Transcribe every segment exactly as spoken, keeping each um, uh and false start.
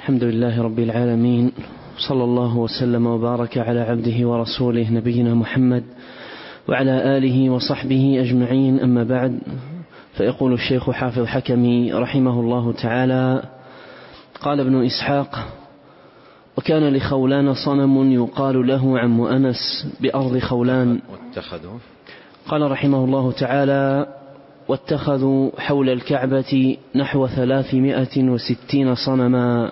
الحمد لله رب العالمين، صلى الله وسلم وبارك على عبده ورسوله نبينا محمد وعلى آله وصحبه أجمعين. أما بعد، فيقول الشيخ حافظ حكمي رحمه الله تعالى: قال ابن إسحاق: وكان لخولان صنم يقال له عم أنس بأرض خولان. واتخذوا قال رحمه الله تعالى: واتخذوا حول الكعبة نحو ثلاثمائة وستين صنما.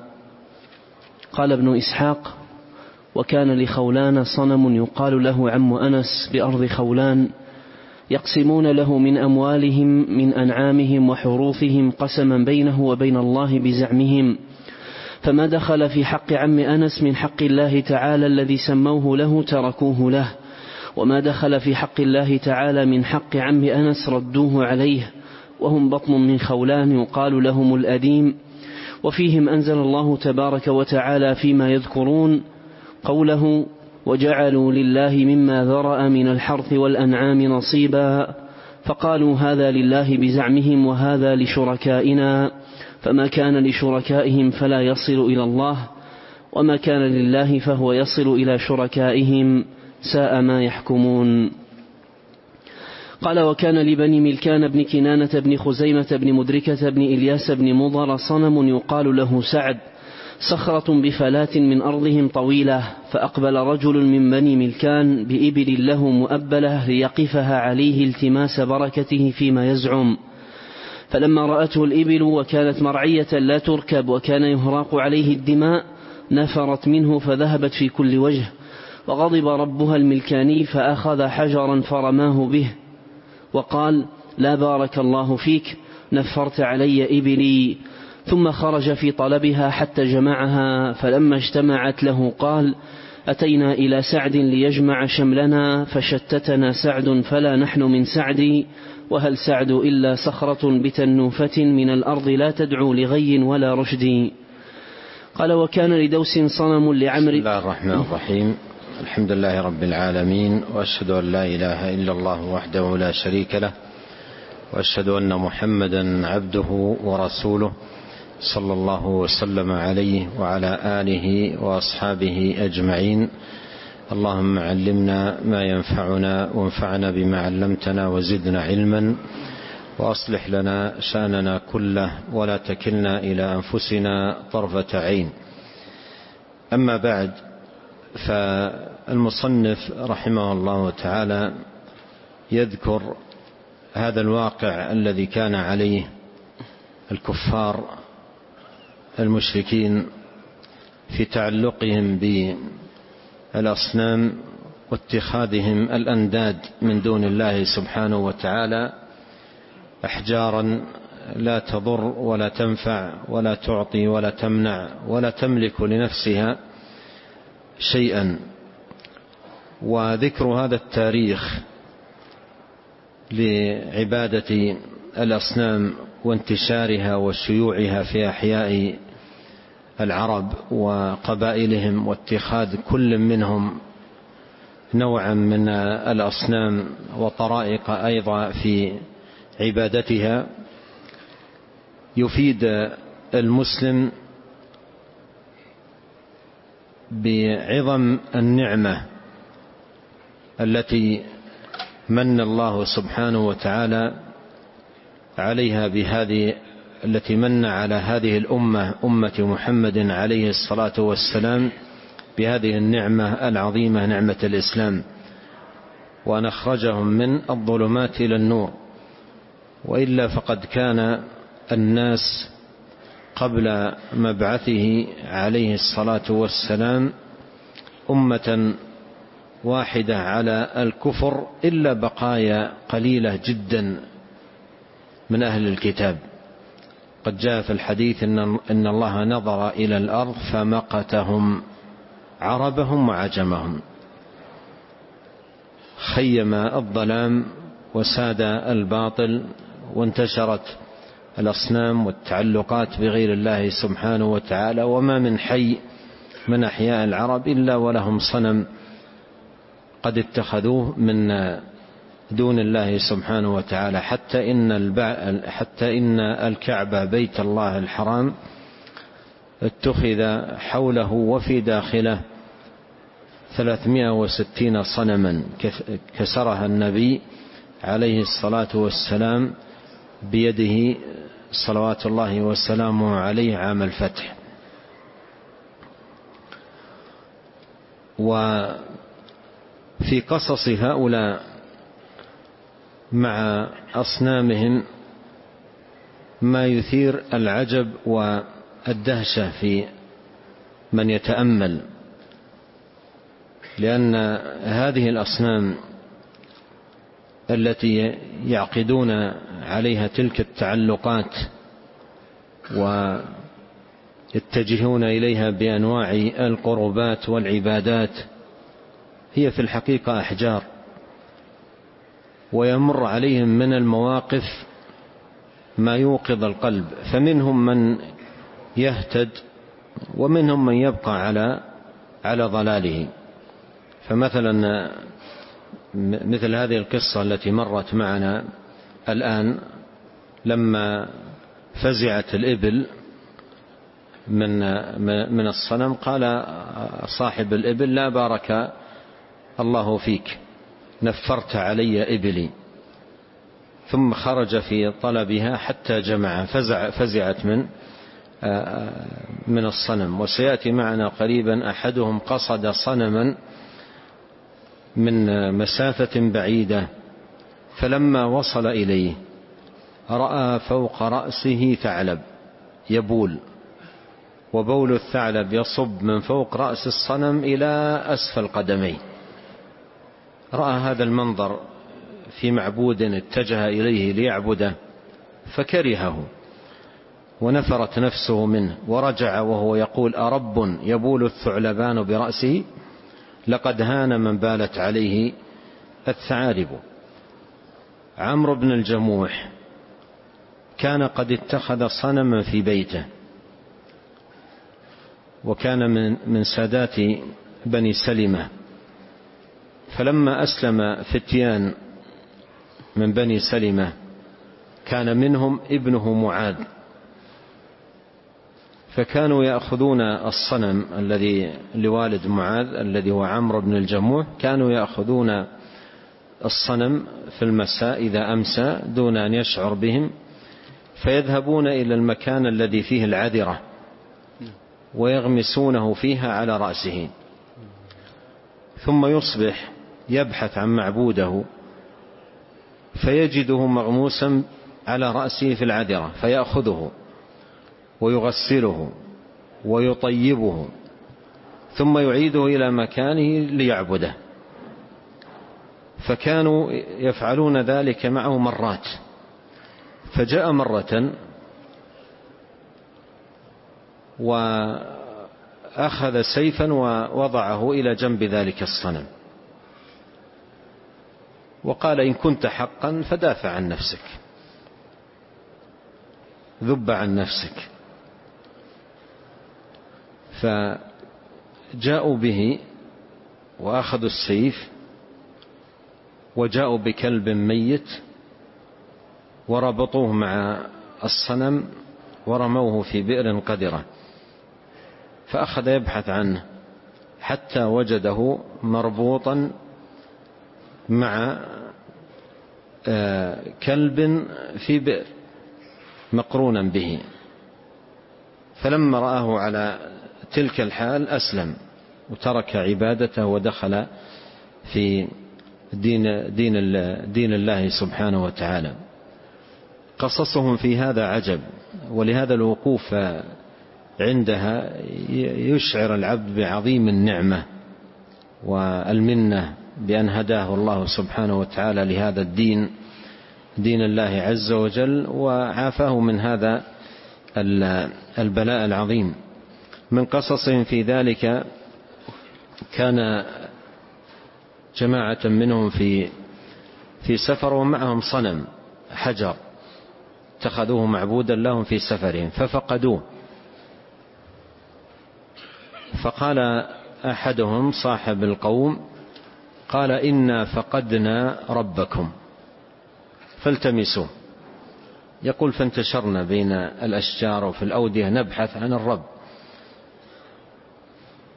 قال ابن إسحاق: وكان لخولان صنم يقال له عم أنس بأرض خولان، يقسمون له من أموالهم من أنعامهم وحروثهم قسما بينه وبين الله بزعمهم، فما دخل في حق عم أنس من حق الله تعالى الذي سموه له تركوه له، وما دخل في حق الله تعالى من حق عم أنس ردوه عليه، وهم بطن من خولان يقال لهم الأديم. وفيهم أنزل الله تبارك وتعالى فيما يذكرون قوله: وجعلوا لله مما ذرأ من الحرث والأنعام نصيبا، فقالوا هذا لله بزعمهم وهذا لشركائنا، فما كان لشركائهم فلا يصل إلى الله، وما كان لله فهو يصل إلى شركائهم، ساء ما يحكمون. قال: وكان لبني ملكان بن كنانة بن خزيمة بن مدركة بن إلياس بن مضر صنم يقال له سعد، صخرة بفلاة من أرضهم طويلة، فأقبل رجل من بني ملكان بإبل له مؤبلة ليقفها عليه التماس بركته فيما يزعم، فلما رأته الإبل وكانت مرعية لا تركب وكان يهراق عليه الدماء نفرت منه فذهبت في كل وجه، وغضب ربها الملكاني فأخذ حجرا فرماه به وقال: لا بارك الله فيك، نفرت علي إبلي. ثم خرج في طلبها حتى جمعها، فلما اجتمعت له قال: أتينا إلى سعد ليجمع شملنا فشتتنا سعد فلا نحن من سعد، وهل سعد إلا صخرة بتنوفة من الأرض لا تدعو لغي ولا رشد. قال: وكان لدوس صنم لعمر. بسم الله الرحمن الرحيم، الحمد لله رب العالمين، وأشهد أن لا إله إلا الله وحده لا شريك له، وأشهد أن محمدا عبده ورسوله، صلى الله وسلم عليه وعلى آله وأصحابه أجمعين. اللهم علمنا ما ينفعنا وانفعنا بما علمتنا وزدنا علما، وأصلح لنا شأننا كله ولا تكلنا إلى أنفسنا طرفة عين. أما بعد، فالمصنف رحمه الله تعالى يذكر هذا الواقع الذي كان عليه الكفار المشركين في تعلقهم بالأصنام واتخاذهم الأنداد من دون الله سبحانه وتعالى، أحجارا لا تضر ولا تنفع ولا تعطي ولا تمنع ولا تملك لنفسها شيئا. وذكر هذا التاريخ لعبادة الأصنام وانتشارها وشيوعها في أحياء العرب وقبائلهم، واتخاذ كل منهم نوعا من الأصنام وطرائق أيضا في عبادتها، يفيد المسلم بعظم النعمة التي من الله سبحانه وتعالى عليها بهذه التي من على هذه الأمة أمة محمد عليه الصلاة والسلام بهذه النعمة العظيمة، نعمة الإسلام، وأن أخرجهم من الظلمات إلى النور. وإلا فقد كان الناس قبل مبعثه عليه الصلاة والسلام أمة واحدة على الكفر، إلا بقايا قليلة جدا من أهل الكتاب. قد جاء في الحديث إن الله نظر إلى الأرض فمقتهم عربهم وعجمهم، خيم الظلام وساد الباطل، وانتشرت الأصنام والتعلقات بغير الله سبحانه وتعالى. وما من حي من أحياء العرب إلا ولهم صنم قد اتخذوه من دون الله سبحانه وتعالى، حتى إن, البع... حتى إن الكعبة بيت الله الحرام اتخذ حوله وفي داخله ثلاثمائة وستين صنما كسرها النبي عليه الصلاة والسلام بيده صلوات الله وسلامه عليه عام الفتح. وفي قصص هؤلاء مع أصنامهم ما يثير العجب والدهشة في من يتأمل، لأن هذه الأصنام التي يعقدون عليها تلك التعلقات ويتجهون إليها بأنواع القربات والعبادات هي في الحقيقة أحجار، ويمر عليهم من المواقف ما يوقظ القلب، فمنهم من يهتد ومنهم من يبقى على على ضلاله. فمثلا مثل هذه القصة التي مرت معنا الآن، لما فزعت الإبل من من الصنم قال صاحب الإبل: لا بارك الله فيك، نفرت علي إبلي. ثم خرج في طلبها حتى جمع، فزع فزعت من من الصنم. وسيأتي معنا قريبا أحدهم قصد صنما من مسافة بعيدة، فلما وصل إليه رأى فوق رأسه ثعلب يبول، وبول الثعلب يصب من فوق رأس الصنم إلى أسفل قدميه. رأى هذا المنظر في معبود اتجه إليه ليعبده فكرهه ونفرت نفسه منه، ورجع وهو يقول: أرب يبول الثعلبان برأسه؟ لقد هان من بالت عليه الثعالب. عمرو بن الجموح كان قد اتخذ صنما في بيته، وكان من من سادات بني سلمة، فلما أسلم فتيان من بني سلمة كان منهم ابنه معاذ، فكانوا يأخذون الصنم الذي لوالد معاذ الذي هو عمرو بن الجموح، كانوا يأخذون الصنم في المساء إذا أمسى دون أن يشعر بهم، فيذهبون إلى المكان الذي فيه العذرة ويغمسونه فيها على رأسه، ثم يصبح يبحث عن معبوده فيجده مغموسا على رأسه في العذرة، فيأخذه ويغسله ويطيبه ثم يعيده إلى مكانه ليعبده. فكانوا يفعلون ذلك معه مرات. فجاء مرة وأخذ سيفا ووضعه إلى جنب ذلك الصنم وقال: إن كنت حقا فدافع عن نفسك، ذب عن نفسك. فجاءوا به وأخذوا السيف وجاءوا بكلب ميت وربطوه مع الصنم ورموه في بئر قدرة، فأخذ يبحث عنه حتى وجده مربوطا مع كلب في بئر مقرونا به. فلما رآه على تلك الحال أسلم وترك عبادته ودخل في دين, دين, دين الله سبحانه وتعالى. قصصهم في هذا عجب، ولهذا الوقوف عندها يشعر العبد بعظيم النعمة والمنة بأن هداه الله سبحانه وتعالى لهذا الدين، دين الله عز وجل، وعافاه من هذا البلاء العظيم. من قصصهم في ذلك كان جماعة منهم في في سفر ومعهم صنم حجر اتخذوه معبودا لهم في سفرهم ففقدوه، فقال أحدهم صاحب القوم قال: إنا فقدنا ربكم فالتمسوه. يقول: فانتشرنا بين الأشجار وفي الأودية نبحث عن الرب،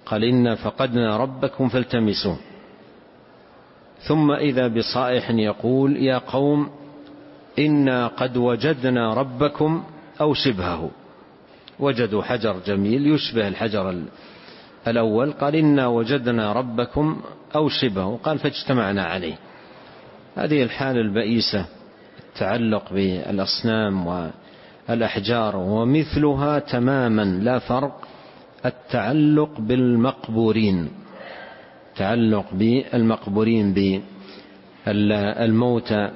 قال إنا فقدنا ربكم فالتمسوه. ثم إذا بصائح يقول يا قوم إنا قد وجدنا ربكم أو شبهه. وجدوا حجر جميل يشبه الحجر الأول، قال إنا وجدنا ربكم أو شبهه، قال فاجتمعنا عليه. هذه الحالة البئيسة، التعلق بالأصنام والأحجار، ومثلها تماما لا فرق التعلق بالمقبورين، تعلق بالمقبورين بالموتى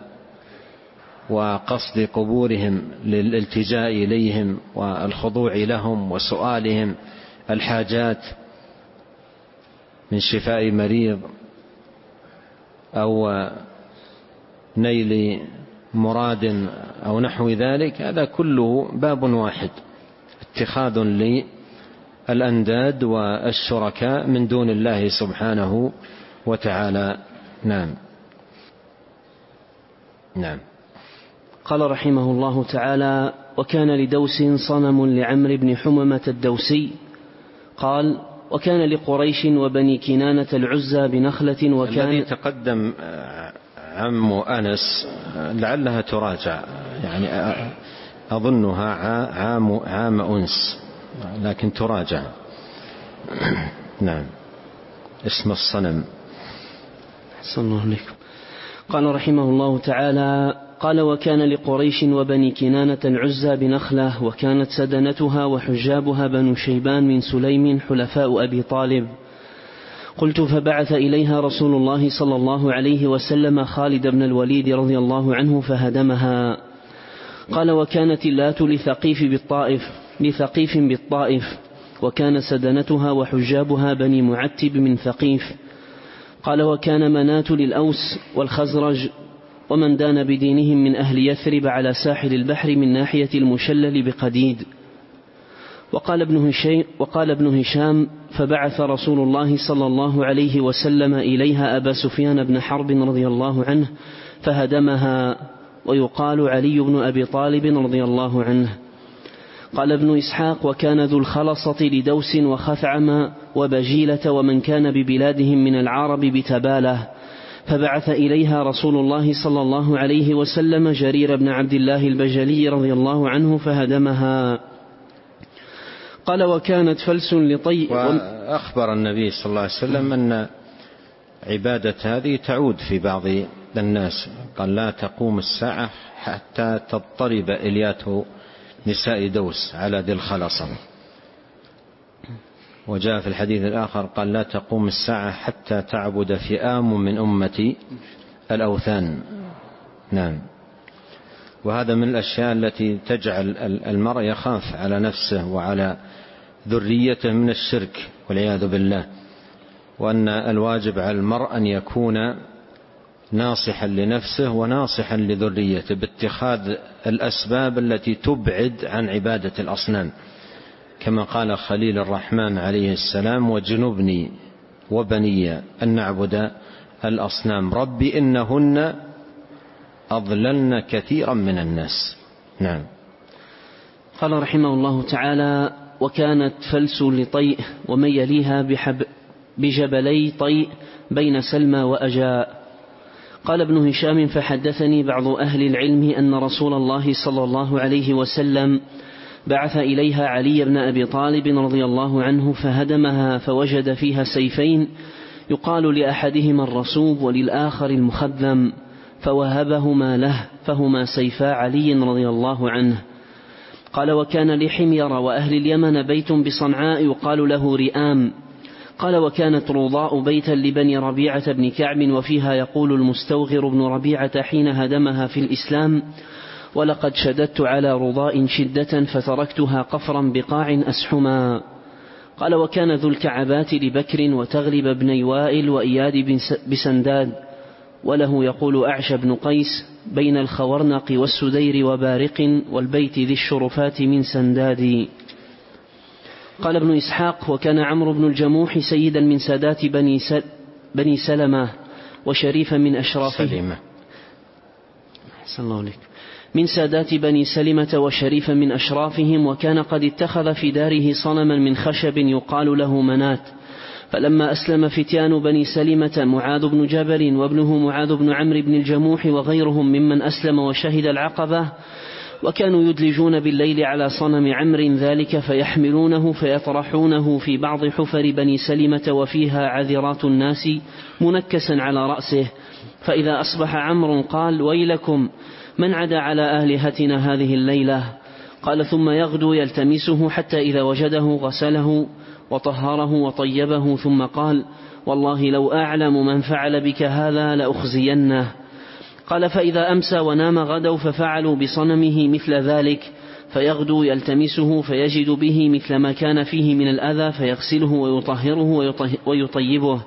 وقصد قبورهم للالتجاء إليهم والخضوع لهم وسؤالهم الحاجات من شفاء مريض أو نيل مراد أو نحو ذلك. هذا كله باب واحد، اتخاذ للأنداد والشركاء من دون الله سبحانه وتعالى. نعم نعم. قال رحمه الله تعالى: وكان لدوس صنم لعمرو بن حممة الدوسي. قال: وكان لقريش وبني كنانة العزى بنخلة. وكان الذي تقدم عم أنس لعلها تراجع، يعني أظنها عام عام أنس، لكن تراجع. نعم. اسم الصنم. أحسن الله عليكم. قال رحمه الله تعالى: قال: وكان لقريش وبني كنانة العزى بنخلة، وكانت سدنتها وحجابها بنو شيبان من سليم حلفاء أبي طالب. قلت: فبعث إليها رسول الله صلى الله عليه وسلم خالد بن الوليد رضي الله عنه فهدمها. قال: وكانت اللات لثقيف بالطائف لثقيف بالطائف، وكان سدنتها وحجابها بني معتب من ثقيف. قال: وكان مناة للأوس والخزرج، ومن دان بدينهم من أهل يثرب على ساحل البحر من ناحية المشلل بقديد. وقال ابن هشام, وقال ابن هشام: فبعث رسول الله صلى الله عليه وسلم إليها أبا سفيان بن حرب رضي الله عنه فهدمها، ويقال علي بن أبي طالب رضي الله عنه. قال ابن إسحاق: وكان ذو الخلصة لدوس وخثعم وبجيلة ومن كان ببلادهم من العرب بتباله، فبعث إليها رسول الله صلى الله عليه وسلم جرير بن عبد الله البجلي رضي الله عنه فهدمها. قال: وكانت فلس لطي. وأخبر النبي صلى الله عليه وسلم أن عبادة هذه تعود في بعض الناس. قال: لا تقوم الساعة حتى تضطرب إليات نساء دوس على ذي الخلصة. وجاء في الحديث الآخر قال: لا تقوم الساعة حتى تعبد فئام من أمتي الأوثان. نعم. وهذا من الأشياء التي تجعل المرء يخاف على نفسه وعلى ذريته من الشرك والعياذ بالله، وأن الواجب على المرء أن يكون ناصحا لنفسه وناصحا لذريته باتخاذ الأسباب التي تبعد عن عبادة الأصنام، كما قال خليل الرحمن عليه السلام: وجنبني وبني أن نعبد الأصنام رب إنهن أضللن كثيرا من الناس. نعم. قال رحمه الله تعالى: وكانت فلس لطيء ومن يليها بحب بجبلي طيء بين سلمى وأجاء. قال ابن هشام: فحدثني بعض أهل العلم أن رسول الله صلى الله عليه وسلم بعث إليها علي بن أبي طالب رضي الله عنه فهدمها، فوجد فيها سيفين يقال لأحدهما الرسوب وللآخر المخذم، فوهبهما له، فهما سيفا علي رضي الله عنه. قال: وكان لحمير وأهل اليمن بيت بصنعاء يقال له رئام. قال: وكانت روضاء بيتا لبني ربيعة بن كعب، وفيها يقول المستوغر بن ربيعة حين هدمها في الإسلام: ولقد شددت على رضاء شدة فتركتها قفرا بقاع أسحما. قال: وكان ذو الكعبات لبكر وتغلب بن وائل وإياد بسنداد، وله يقول أعشى بن قيس بين الخورنق والسدير وبارق، والبيت ذي الشرفات من سنداد. قال ابن إسحاق: وكان عمرو بن الجموح سيدا من سادات بني, سل بني سلمة وشريفا من أشرافهم من سادات بني سلمة وشريفا من أشرافهم، وكان قد اتخذ في داره صنما من خشب يقال له منات، فلما أسلم فتيان بني سلمة معاذ بن جبل وابنه معاذ بن عمرو بن الجموح وغيرهم ممن أسلم وشهد العقبة، وكانوا يدلجون بالليل على صنم عمرو ذلك فيحملونه فيطرحونه في بعض حفر بني سلمة وفيها عذرات الناس منكسا على رأسه، فإذا أصبح عمرو قال: ويلكم من عدا على آلهتنا هذه الليلة؟ قال: ثم يغدو يلتمسه حتى إذا وجده غسله وطهره وطيبه، ثم قال: والله لو أعلم من فعل بك هذا لأخزينه. قال: فإذا أمسى ونام غدوا ففعلوا بصنمه مثل ذلك، فيغدو يلتمسه فيجد به مثل ما كان فيه من الأذى، فيغسله ويطهره ويطيبه،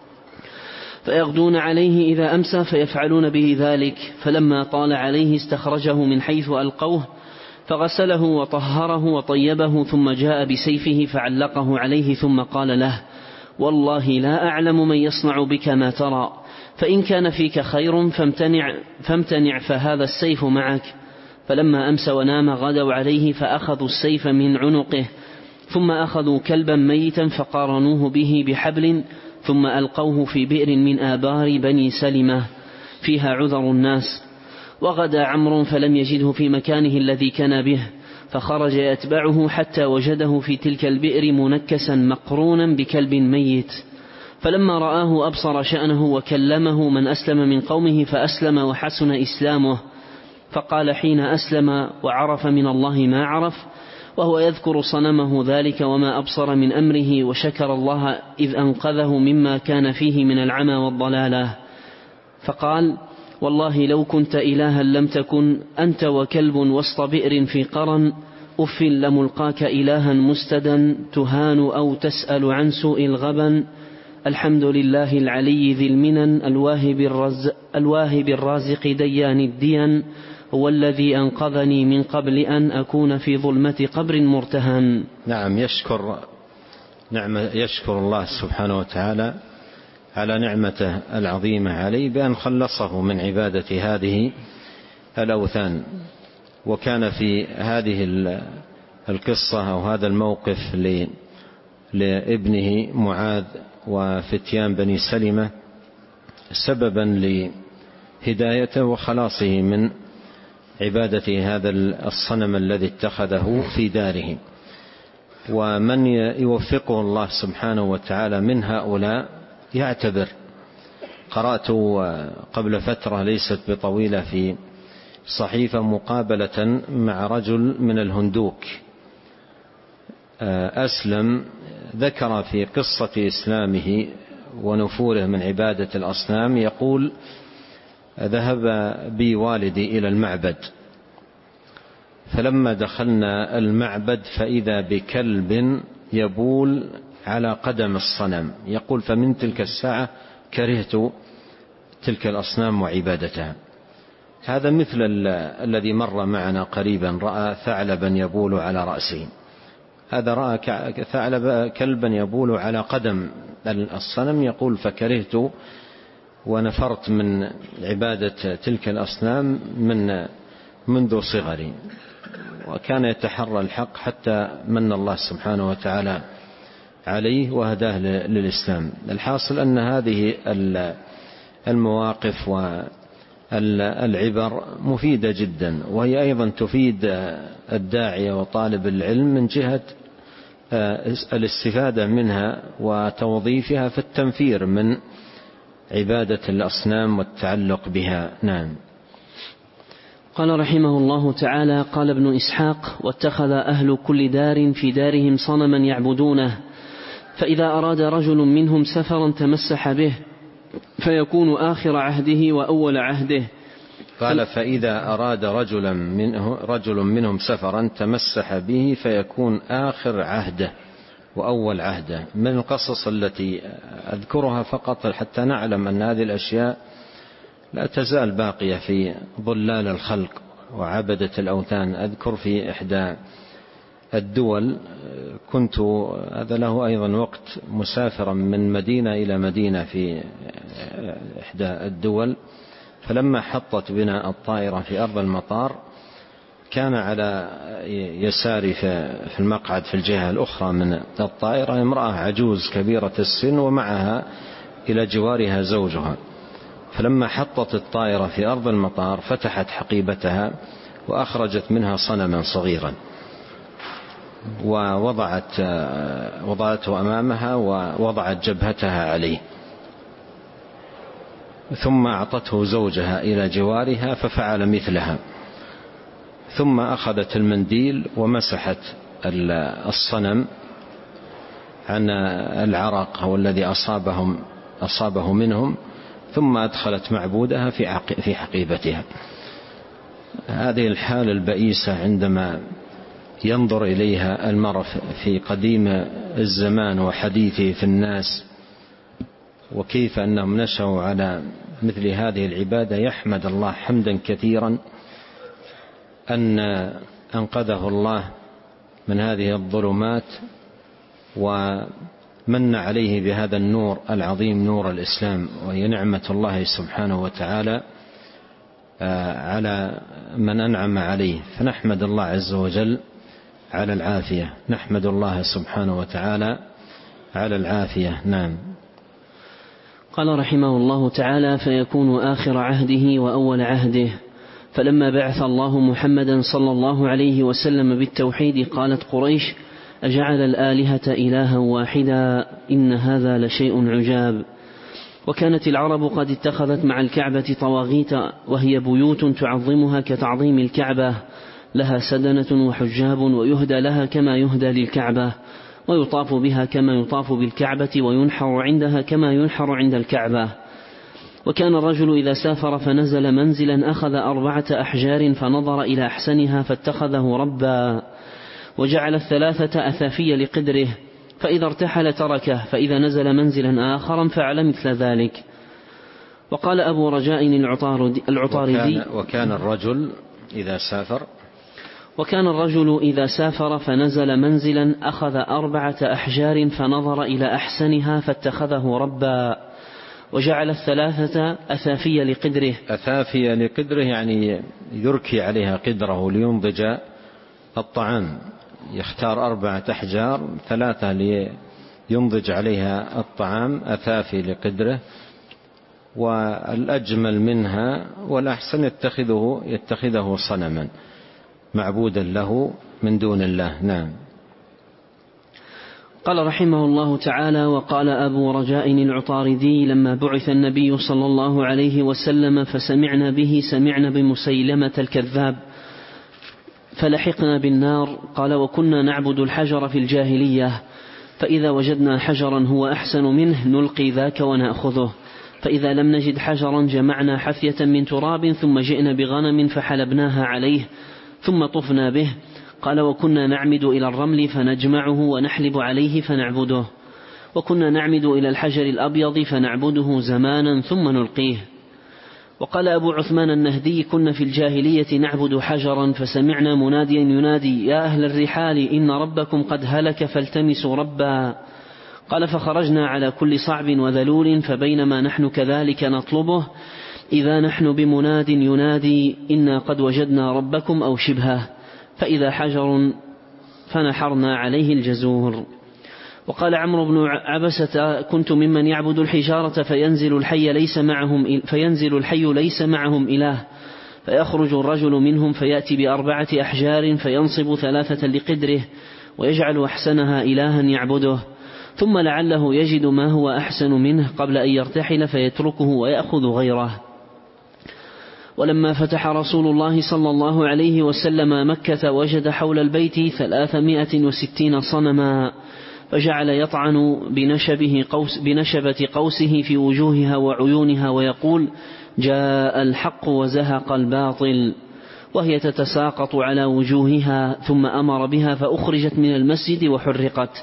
فيغدون عليه إذا أمسى فيفعلون به ذلك، فلما طال عليه استخرجه من حيث ألقوه فغسله وطهره وطيبه، ثم جاء بسيفه فعلقه عليه، ثم قال له: والله لا أعلم من يصنع بك ما ترى، فإن كان فيك خير فامتنع, فامتنع فهذا السيف معك. فلما أمس ونام غدوا عليه فأخذوا السيف من عنقه، ثم أخذوا كلبا ميتا فقارنوه به بحبل، ثم ألقوه في بئر من آبار بني سلمة فيها عذر الناس. وغدا عمرو فلم يجده في مكانه الذي كان به، فخرج يتبعه حتى وجده في تلك البئر منكسا مقرونا بكلب ميت. فلما رآه أبصر شأنه وكلمه من أسلم من قومه فأسلم وحسن إسلامه، فقال حين أسلم وعرف من الله ما عرف وهو يذكر صنمه ذلك وما أبصر من أمره، وشكر الله إذ أنقذه مما كان فيه من العمى والضلالة، فقال: والله لو كنت إلها لم تكن أنت وكلب وسط بئر في قرن، أف لملقاك إلها مستدا تهان أو تسأل عن سوء الغبن. الحمد لله العلي ذي المنن الواهب, الرز الواهب الرازق ديان الدين، هو الذي أنقذني من قبل أن أكون في ظلمة قبر مرتهن. نعم، يشكر نعم يشكر الله سبحانه وتعالى على نعمته العظيمة عليه بأن خلصه من عبادة هذه الأوثان. وكان في هذه القصة أو هذا الموقف لابنه معاذ وفتيان بني سلمة سببا لهدايته وخلاصه من عبادة هذا الصنم الذي اتخذه في داره. ومن يوفقه الله سبحانه وتعالى من هؤلاء يعتبر. قرأت قبل فترة ليست بطويلة في صحيفة مقابلة مع رجل من الهندوك أسلم، ذكر في قصة إسلامه ونفوره من عبادة الأصنام، يقول: ذهب بي والدي إلى المعبد، فلما دخلنا المعبد فإذا بكلب يبول على قدم الصنم، يقول: فمن تلك الساعة كرهت تلك الأصنام وعبادتها. هذا مثل الذي مر معنا قريبا، رأى ثعلبا يبول على رأسه، هذا رأى ثعلب كلبا يبول على قدم الصنم، يقول: فكرهت ونفرت من عبادة تلك الأصنام من منذ صغري. وكان يتحرى الحق حتى من الله سبحانه وتعالى عليه وهداه للإسلام. الحاصل أن هذه المواقف والعبر مفيدة جدا، وهي أيضا تفيد الداعية وطالب العلم من جهة الاستفادة منها وتوظيفها في التنفير من عبادة الأصنام والتعلق بها. نعم. قال رحمه الله تعالى: قال ابن إسحاق: واتخذ أهل كل دار في دارهم صنما يعبدونه، فإذا أراد رجل منهم سفرا تمسح به فيكون آخر عهده وأول عهده. قال: فإذا أراد رجل, منه رجل منهم سفرا تمسح به فيكون آخر عهده وأول عهده. من القصص التي أذكرها فقط حتى نعلم أن هذه الأشياء لا تزال باقية في ضلال الخلق وعبدة الأوثان. أذكر في إحدى الدول، كنت هذا له أيضا وقت مسافرا من مدينة إلى مدينة في إحدى الدول، فلما حطت بنا الطائرة في أرض المطار كان على يساري في المقعد في الجهة الأخرى من الطائرة امرأة عجوز كبيرة السن ومعها إلى جوارها زوجها، فلما حطت الطائرة في أرض المطار فتحت حقيبتها وأخرجت منها صنما صغيرا ووضعت وضعته أمامها ووضعت جبهتها عليه، ثم أعطته زوجها إلى جوارها ففعل مثلها، ثم أخذت المنديل ومسحت الصنم عن العرق أو الذي أصابهم أصابه منهم، ثم أدخلت معبودها في حقيبتها. هذه الحالة البئيسة عندما ينظر إليها المرء في قديم الزمان وحديثه في الناس، وكيف أنهم نشأوا على مثل هذه العبادة، يحمد الله حمدا كثيرا أن أنقذه الله من هذه الظلمات ومن عليه بهذا النور العظيم، نور الإسلام، وهي نعمة الله سبحانه وتعالى على من أنعم عليه. فنحمد الله عز وجل على العافية، نحمد الله سبحانه وتعالى على العافية. نعم. قال رحمه الله تعالى: فيكون آخر عهده وأول عهده. فلما بعث الله محمدا صلى الله عليه وسلم بالتوحيد قالت قريش: أجعل الآلهة إلها واحدا إن هذا لشيء عجاب. وكانت العرب قد اتخذت مع الكعبة طواغيت، وهي بيوت تعظمها كتعظيم الكعبة، لها سدنة وحجاب، ويهدى لها كما يهدى للكعبة، ويطاف بها كما يطاف بالكعبة، وينحر عندها كما ينحر عند الكعبة. وكان الرجل إذا سافر فنزل منزلا أخذ أربعة أحجار فنظر إلى أحسنها فاتخذه ربا، وجعل الثلاثة أثافي لقدره، فإذا ارتحل تركه، فإذا نزل منزلا آخر فعل مثل ذلك. وقال أبو رجاء العطاردي: وكان, وكان الرجل إذا سافر وكان الرجل إذا سافر فنزل منزلا أخذ أربعة أحجار فنظر إلى أحسنها فاتخذه ربا، وجعل الثلاثة أثافي لقدره. أثافي لقدره يعني يركي عليها قدره لينضج الطعام، يختار أربعة أحجار ثلاثة لينضج عليها الطعام، أثافي لقدره، والأجمل منها والأحسن يتخذه, يتخذه صنما معبودا له من دون الله. نعم. قال رحمه الله تعالى: وقال أبو رجاء العطاردي: لما بعث النبي صلى الله عليه وسلم فسمعنا به سمعنا بمسيلمة الكذاب فلحقنا بالنار. قال: وكنا نعبد الحجر في الجاهلية، فإذا وجدنا حجرا هو أحسن منه نلقي ذاك ونأخذه، فإذا لم نجد حجرا جمعنا حثية من تراب ثم جئنا بغنم فحلبناها عليه ثم طفنا به. قال: وكنا نعمد إلى الرمل فنجمعه ونحلب عليه فنعبده، وكنا نعمد إلى الحجر الأبيض فنعبده زمانا ثم نلقيه. وقال أبو عثمان النهدي: كنا في الجاهلية نعبد حجرا فسمعنا مناديا ينادي: يا أهل الرحال إن ربكم قد هلك فالتمسوا ربا. قال: فخرجنا على كل صعب وذلول، فبينما نحن كذلك نطلبه إذا نحن بمناد ينادي: إنا قد وجدنا ربكم أو شبهه، فإذا حجر فنحرنا عليه الجزور. وقال عمرو بن عبسة: كنت ممن يعبد الحجارة فينزل الحي ليس معهم فينزل الحي ليس معهم إله، فيخرج الرجل منهم فيأتي بأربعة أحجار فينصب ثلاثة لقدره ويجعل أحسنها إلها يعبده، ثم لعله يجد ما هو أحسن منه قبل أن يرتحل فيتركه ويأخذ غيره. ولما فتح رسول الله صلى الله عليه وسلم مكة وجد حول البيت ثلاثمائة وستين صنما، فجعل يطعن بنشبه قوس بنشبة قوسه في وجوهها وعيونها ويقول: جاء الحق وزهق الباطل، وهي تتساقط على وجوهها، ثم أمر بها فأخرجت من المسجد وحرقت.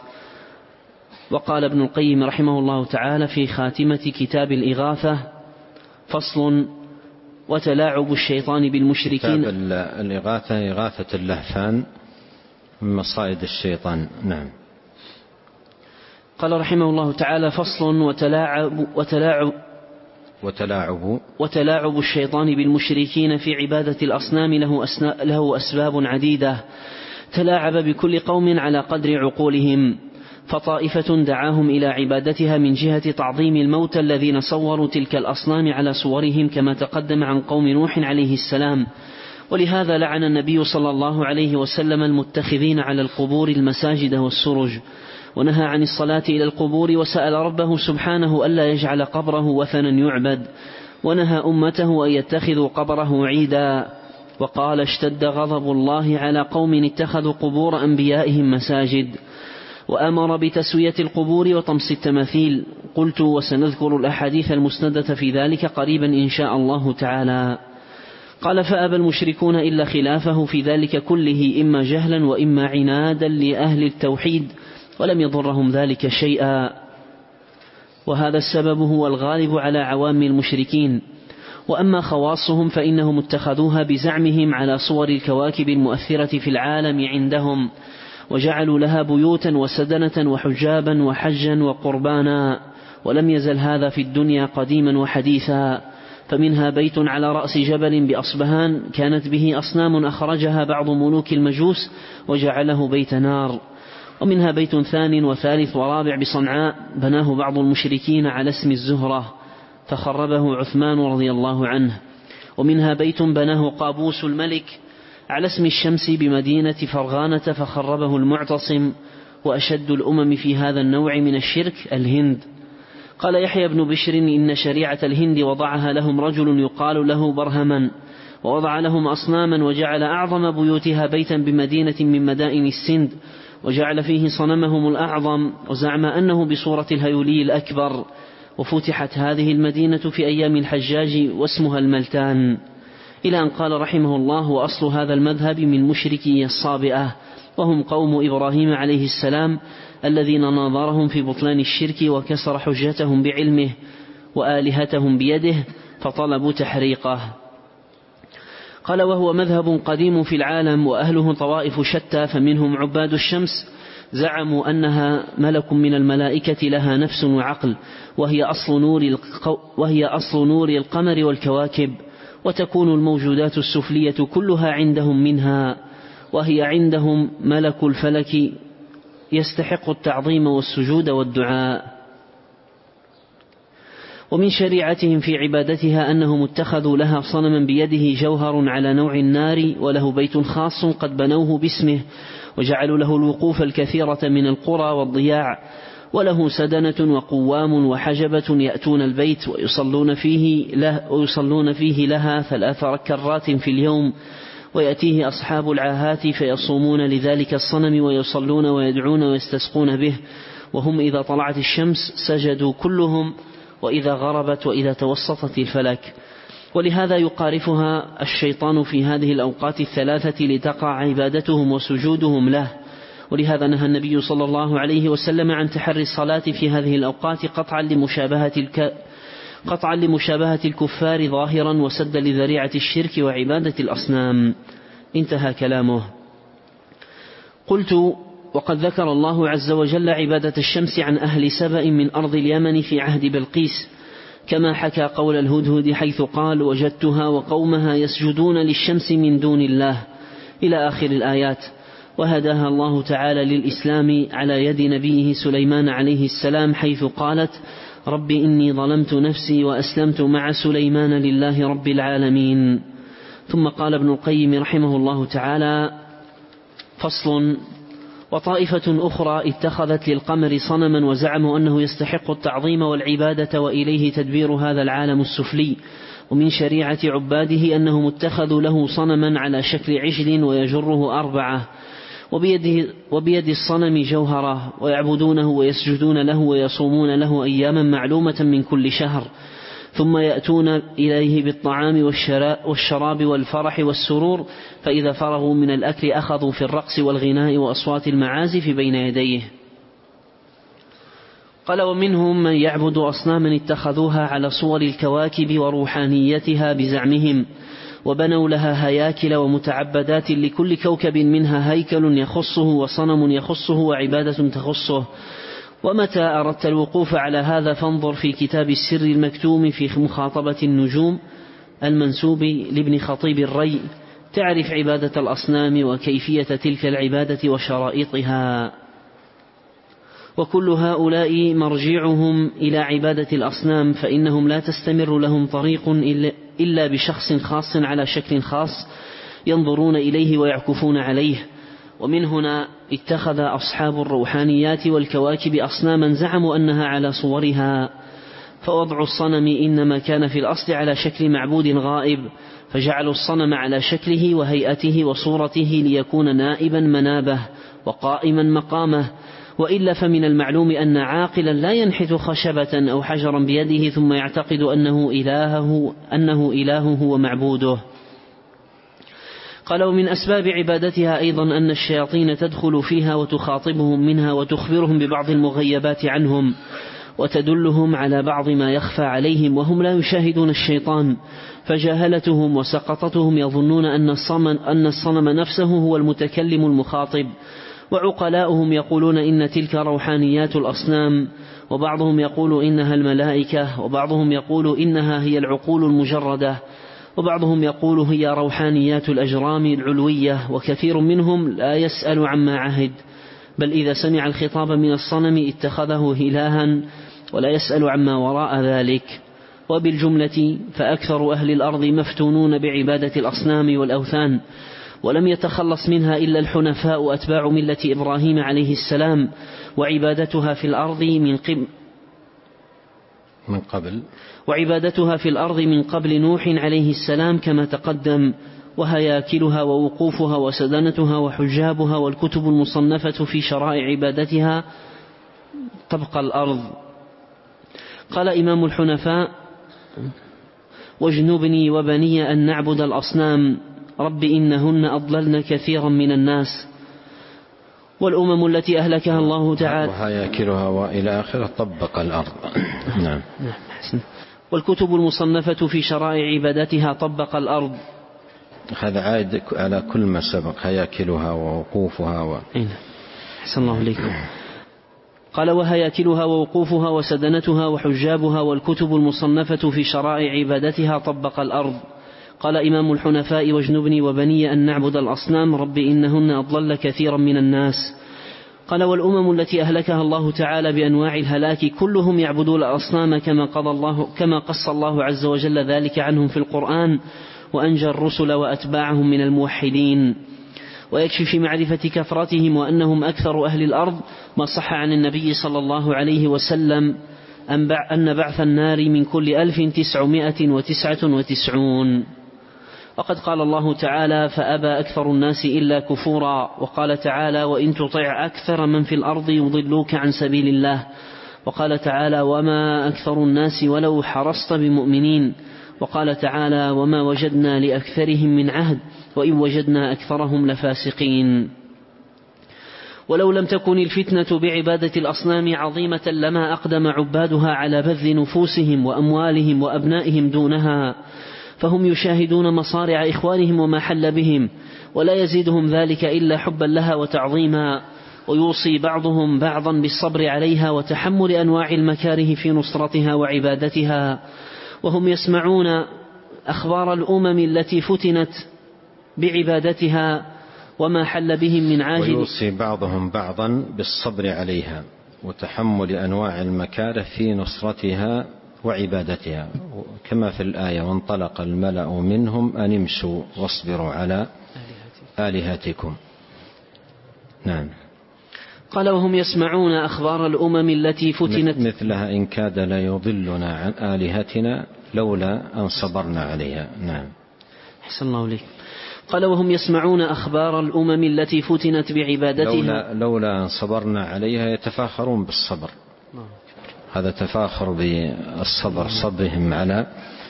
وقال ابن القيم رحمه الله تعالى في خاتمة كتاب الإغاثة: فصل: وتلاعب الشيطان بالمشركين. كتاب الإغاثة إغاثة اللهفان من مصائد الشيطان. نعم. قال رحمه الله تعالى: فصل: وتلاعب, وتلاعب وتلاعب وتلاعب الشيطان بالمشركين في عبادة الأصنام له, له أسباب عديدة تلاعب بكل قوم على قدر عقولهم، فطائفة دعاهم إلى عبادتها من جهة تعظيم الموتى الذين صوروا تلك الأصنام على صورهم كما تقدم عن قوم نوح عليه السلام، ولهذا لعن النبي صلى الله عليه وسلم المتخذين على القبور المساجد والسرج، ونهى عن الصلاة إلى القبور، وسأل ربه سبحانه ألا يجعل قبره وثنا يعبد، ونهى أمته أن يتخذوا قبره عيدا، وقال اشتد غضب الله على قوم اتخذوا قبور أنبيائهم مساجد، وأمر بتسوية القبور وطمس التماثيل. قلت وسنذكر الأحاديث المسندة في ذلك قريبا إن شاء الله تعالى. قال فأبى المشركون إلا خلافه في ذلك كله، إما جهلا وإما عنادا لأهل التوحيد، ولم يضرهم ذلك شيئا، وهذا السبب هو الغالب على عوام المشركين. وأما خواصهم فإنهم اتخذوها بزعمهم على صور الكواكب المؤثرة في العالم عندهم، وجعلوا لها بيوتا وسدنة وحجابا وحجا وقربانا، ولم يزل هذا في الدنيا قديما وحديثا. فمنها بيت على رأس جبل بأصبهان كانت به أصنام أخرجها بعض ملوك المجوس وجعله بيت نار، ومنها بيت ثان وثالث ورابع بصنعاء بناه بعض المشركين على اسم الزهرة فخربه عثمان رضي الله عنه، ومنها بيت بناه قابوس الملك على اسم الشمس بمدينة فرغانة فخربه المعتصم. وأشد الأمم في هذا النوع من الشرك الهند. قال يحيى بن بشر إن شريعة الهند وضعها لهم رجل يقال له برهما، ووضع لهم أصناما وجعل أعظم بيوتها بيتا بمدينة من مدائن السند، وجعل فيه صنمهم الأعظم، وزعم أنه بصورة الهيولي الأكبر. وفتحت هذه المدينة في أيام الحجاج واسمها الملتان، إلى أن قال رحمه الله وأصل هذا المذهب من مشركي الصابئة، وهم قوم إبراهيم عليه السلام الذين ناظرهم في بطلان الشرك وكسر حجتهم بعلمه وآلهتهم بيده فطلبوا تحريقه. قال وهو مذهب قديم في العالم وأهله طوائف شتى، فمنهم عباد الشمس زعموا أنها ملك من الملائكة لها نفس وعقل، وهي أصل نور, القو وهي أصل نور القمر والكواكب، وتكون الموجودات السفلية كلها عندهم منها، وهي عندهم ملك الفلك يستحق التعظيم والسجود والدعاء. ومن شريعتهم في عبادتها أنهم اتخذوا لها صنما بيده جوهر على نوع النار، وله بيت خاص قد بنوه باسمه، وجعلوا له الوقوف الكثيرة من القرى والضياع، وله سدنة وقوام وحجبة يأتون البيت ويصلون فيه, له ويصلون فيه لها ثلاث كرات في اليوم، ويأتيه أصحاب العاهات فيصومون لذلك الصنم ويصلون ويدعون ويستسقون به، وهم إذا طلعت الشمس سجدوا كلهم، وإذا غربت وإذا توسطت الفلك. ولهذا يقارفها الشيطان في هذه الأوقات الثلاثة لتقع عبادتهم وسجودهم له. ولهذا نهى النبي صلى الله عليه وسلم عن تحري الصلاة في هذه الأوقات قطعا لمشابهة, الك... قطعا لمشابهة الكفار ظاهرا، وسد لذريعة الشرك وعبادة الأصنام. انتهى كلامه. قلت وقد ذكر الله عز وجل عبادة الشمس عن أهل سبأ من أرض اليمن في عهد بلقيس، كما حكى قول الهدهد حيث قال وجدتها وقومها يسجدون للشمس من دون الله إلى آخر الآيات. وهداها الله تعالى للإسلام على يد نبيه سليمان عليه السلام حيث قالت رب إني ظلمت نفسي وأسلمت مع سليمان لله رب العالمين. ثم قال ابن القيم رحمه الله تعالى فصل. وطائفة أخرى اتخذت للقمر صنما وزعموا أنه يستحق التعظيم والعبادة وإليه تدبير هذا العالم السفلي. ومن شريعة عباده أنهم اتخذوا له صنما على شكل عجل ويجره أربعة، وبيده, وبيد الصنم جوهرة، ويعبدونه ويسجدون له ويصومون له أياما معلومة من كل شهر، ثم يأتون إليه بالطعام والشراب والفرح والسرور، فإذا فرغوا من الأكل أخذوا في الرقص والغناء وأصوات المعازف بين يديه. قال ومنهم من يعبد أصناما اتخذوها على صور الكواكب وروحانيتها بزعمهم، وبنوا لها هياكل ومتعبدات لكل كوكب منها هيكل يخصه وصنم يخصه وعبادة تخصه، ومتى أردت الوقوف على هذا فانظر في كتاب السر المكتوم في مخاطبة النجوم المنسوب لابن خطيب الري، تعرف عبادة الأصنام وكيفية تلك العبادة وشرائطها. وكل هؤلاء مرجعهم إلى عبادة الأصنام، فإنهم لا تستمر لهم طريق إلا بشخص خاص على شكل خاص ينظرون إليه ويعكفون عليه. ومن هنا اتخذ أصحاب الروحانيات والكواكب أصناما زعموا أنها على صورها، فوضع الصنم إنما كان في الأصل على شكل معبود غائب، فجعلوا الصنم على شكله وهيئته وصورته ليكون نائبا منابه وقائما مقامه. وإلا فمن المعلوم أن عاقلا لا ينحت خشبة أو حجرا بيده ثم يعتقد أنه إلهه, أنه إلهه ومعبوده. قال: ومن أسباب عبادتها أيضا أن الشياطين تدخل فيها وتخاطبهم منها وتخبرهم ببعض المغيبات عنهم وتدلهم على بعض ما يخفى عليهم وهم لا يشاهدون الشيطان، فجاهلتهم وسقطتهم يظنون أن الصنم, أن الصنم نفسه هو المتكلم المخاطب، وعقلاؤهم يقولون إن تلك روحانيات الأصنام، وبعضهم يقول إنها الملائكة، وبعضهم يقول إنها هي العقول المجردة، وبعضهم يقول هي روحانيات الأجرام العلوية. وكثير منهم لا يسأل عما عهد، بل إذا سمع الخطاب من الصنم اتخذه إلها ولا يسأل عما وراء ذلك. وبالجملة فأكثر أهل الأرض مفتونون بعبادة الأصنام والأوثان، ولم يتخلص منها إلا الحنفاء أتباع ملة إبراهيم عليه السلام، وعبادتها في الأرض من قبل من قبل وعبادتها في الأرض من قبل نوح عليه السلام كما تقدم، وهياكلها ووقوفها وسدنتها وحجابها والكتب المصنفة في شرائع عبادتها تبقى الأرض. قال إمام الحنفاء: واجنبني وبني أن نعبد الأصنام رب إنهن أضللن كثيرا من الناس. والأمم التي أهلكها الله تعالى وهياكلها وإلى آخره طبق الأرض. نعم. والكتب المصنفة في شرائع عبادتها طبق الأرض. هذا عائد على كل ما سبق، هياكلها ووقوفها و... أحسن الله عليكم. قال: وهياكلها ووقوفها وسدنتها وحجابها والكتب المصنفة في شرائع عبادتها طبق الأرض. قال إمام الحنفاء: واجنبني وبني أن نعبد الأصنام رب إنهن أضلل كثيرا من الناس. قال: والأمم التي أهلكها الله تعالى بأنواع الهلاك كلهم يعبدون الأصنام كما قضى الله كما قص الله عز وجل ذلك عنهم في القرآن، وأنجى الرسل وأتباعهم من الموحدين. ويكفي في معرفة كثرتهم وأنهم أكثر أهل الأرض ما صح عن النبي صلى الله عليه وسلم أن بعث النار من كل ألف تسعمائة وتسعة وتسعون. وقد قال الله تعالى: فأبى أكثر الناس إلا كفورا. وقال تعالى: وإن تطع أكثر من في الأرض يضلوك عن سبيل الله. وقال تعالى: وما أكثر الناس ولو حرصت بمؤمنين. وقال تعالى: وما وجدنا لأكثرهم من عهد وإن وجدنا أكثرهم لفاسقين. ولو لم تكن الفتنة بعبادة الأصنام عظيمة لما أقدم عبادها على بذل نفوسهم وأموالهم وأبنائهم دونها، فهم يشاهدون مصارع إخوانهم وما حل بهم، ولا يزيدهم ذلك إلا حبا لها وتعظيما. ويوصي بعضهم بعضا بالصبر عليها وتحمل أنواع المكاره في نصرتها وعبادتها، وهم يسمعون أخبار الأمم التي فتنت بعبادتها وما حل بهم من عاجل. ويوصي بعضهم بعضا بالصبر عليها وتحمل أنواع المكاره في نصرتها وعبادتها، كما في الآية: وانطلق الملأ منهم أن امشوا واصبروا على آلهتكم. نعم. قال: وهم يسمعون أخبار الأمم التي فتنت مثلها إن كاد لا يضلنا عن آلهتنا لولا أن صبرنا عليها. نعم. أحسن الله عليك. قال: وهم يسمعون أخبار الأمم التي فتنت بعبادتها لولا, لولا أن صبرنا عليها، يتفاخرون بالصبر. هذا تفاخر بالصبر، صبرهم على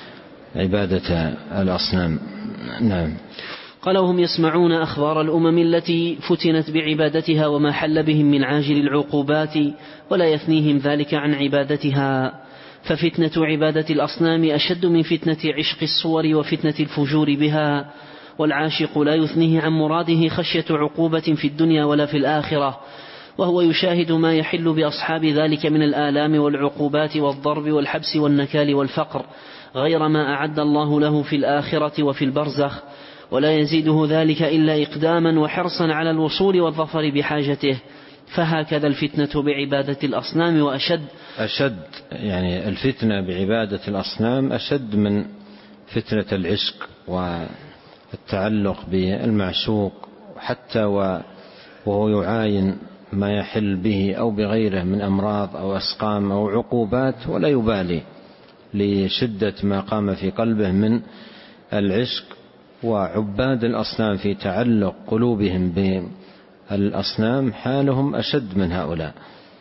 عبادة الأصنام. نعم. قال: وهم يسمعون أخبار الأمم التي فتنت بعبادتها وما حل بهم من عاجل العقوبات، ولا يثنيهم ذلك عن عبادتها. ففتنة عبادة الأصنام أشد من فتنة عشق الصور وفتنة الفجور بها، والعاشق لا يثنيه عن مراده خشية عقوبة في الدنيا ولا في الآخرة. وهو يشاهد ما يحل بأصحاب ذلك من الآلام والعقوبات والضرب والحبس والنكال والفقر غير ما أعد الله له في الآخرة وفي البرزخ، ولا يزيده ذلك إلا إقداما وحرصا على الوصول والظفر بحاجته. فهكذا الفتنة بعبادة الأصنام وأشد أشد يعني الفتنة بعبادة الأصنام أشد من فتنة العشق والتعلق بالمعشوق، حتى وهو يعاين ما يحل به أو بغيره من أمراض أو أسقام أو عقوبات ولا يبالي لشدة ما قام في قلبه من العشق. وعباد الأصنام في تعلق قلوبهم بالأصنام حالهم أشد من هؤلاء.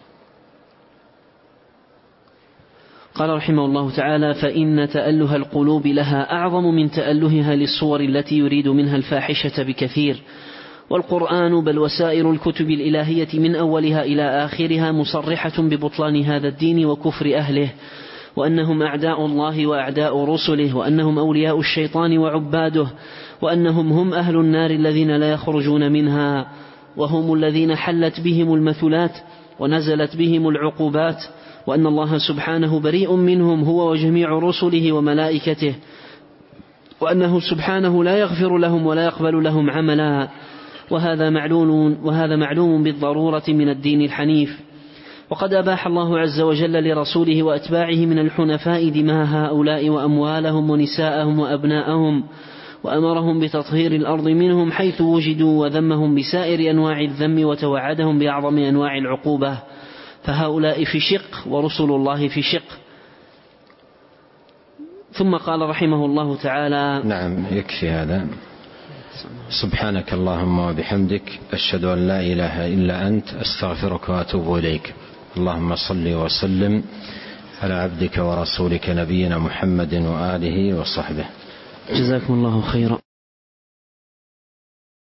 قال رحمه الله تعالى: فإن تأله القلوب لها أعظم من تألهها للصور التي يريد منها الفاحشة بكثير. والقرآن بل وسائر الكتب الإلهية من أولها إلى آخرها مصرحة ببطلان هذا الدين وكفر أهله، وأنهم أعداء الله وأعداء رسله، وأنهم أولياء الشيطان وعباده، وأنهم هم أهل النار الذين لا يخرجون منها، وهم الذين حلت بهم المثلات ونزلت بهم العقوبات، وأن الله سبحانه بريء منهم هو وجميع رسله وملائكته، وأنه سبحانه لا يغفر لهم ولا يقبل لهم عملا. وهذا معلوم, وهذا معلوم بالضرورة من الدين الحنيف. وقد أباح الله عز وجل لرسوله وأتباعه من الحنفاء دماء هؤلاء وأموالهم ونساءهم وأبناءهم، وأمرهم بتطهير الأرض منهم حيث وجدوا، وذمهم بسائر أنواع الذم، وتوعدهم بأعظم أنواع العقوبة. فهؤلاء في شق ورسل الله في شق. ثم قال رحمه الله تعالى: نعم، يكفي هذا. سبحانك اللهم وبحمدك، أشهد أن لا إله إلا أنت، أستغفرك وأتوب إليك. اللهم صل وسلم على عبدك ورسولك نبينا محمد وآله وصحبه. جزاكم الله خيرا.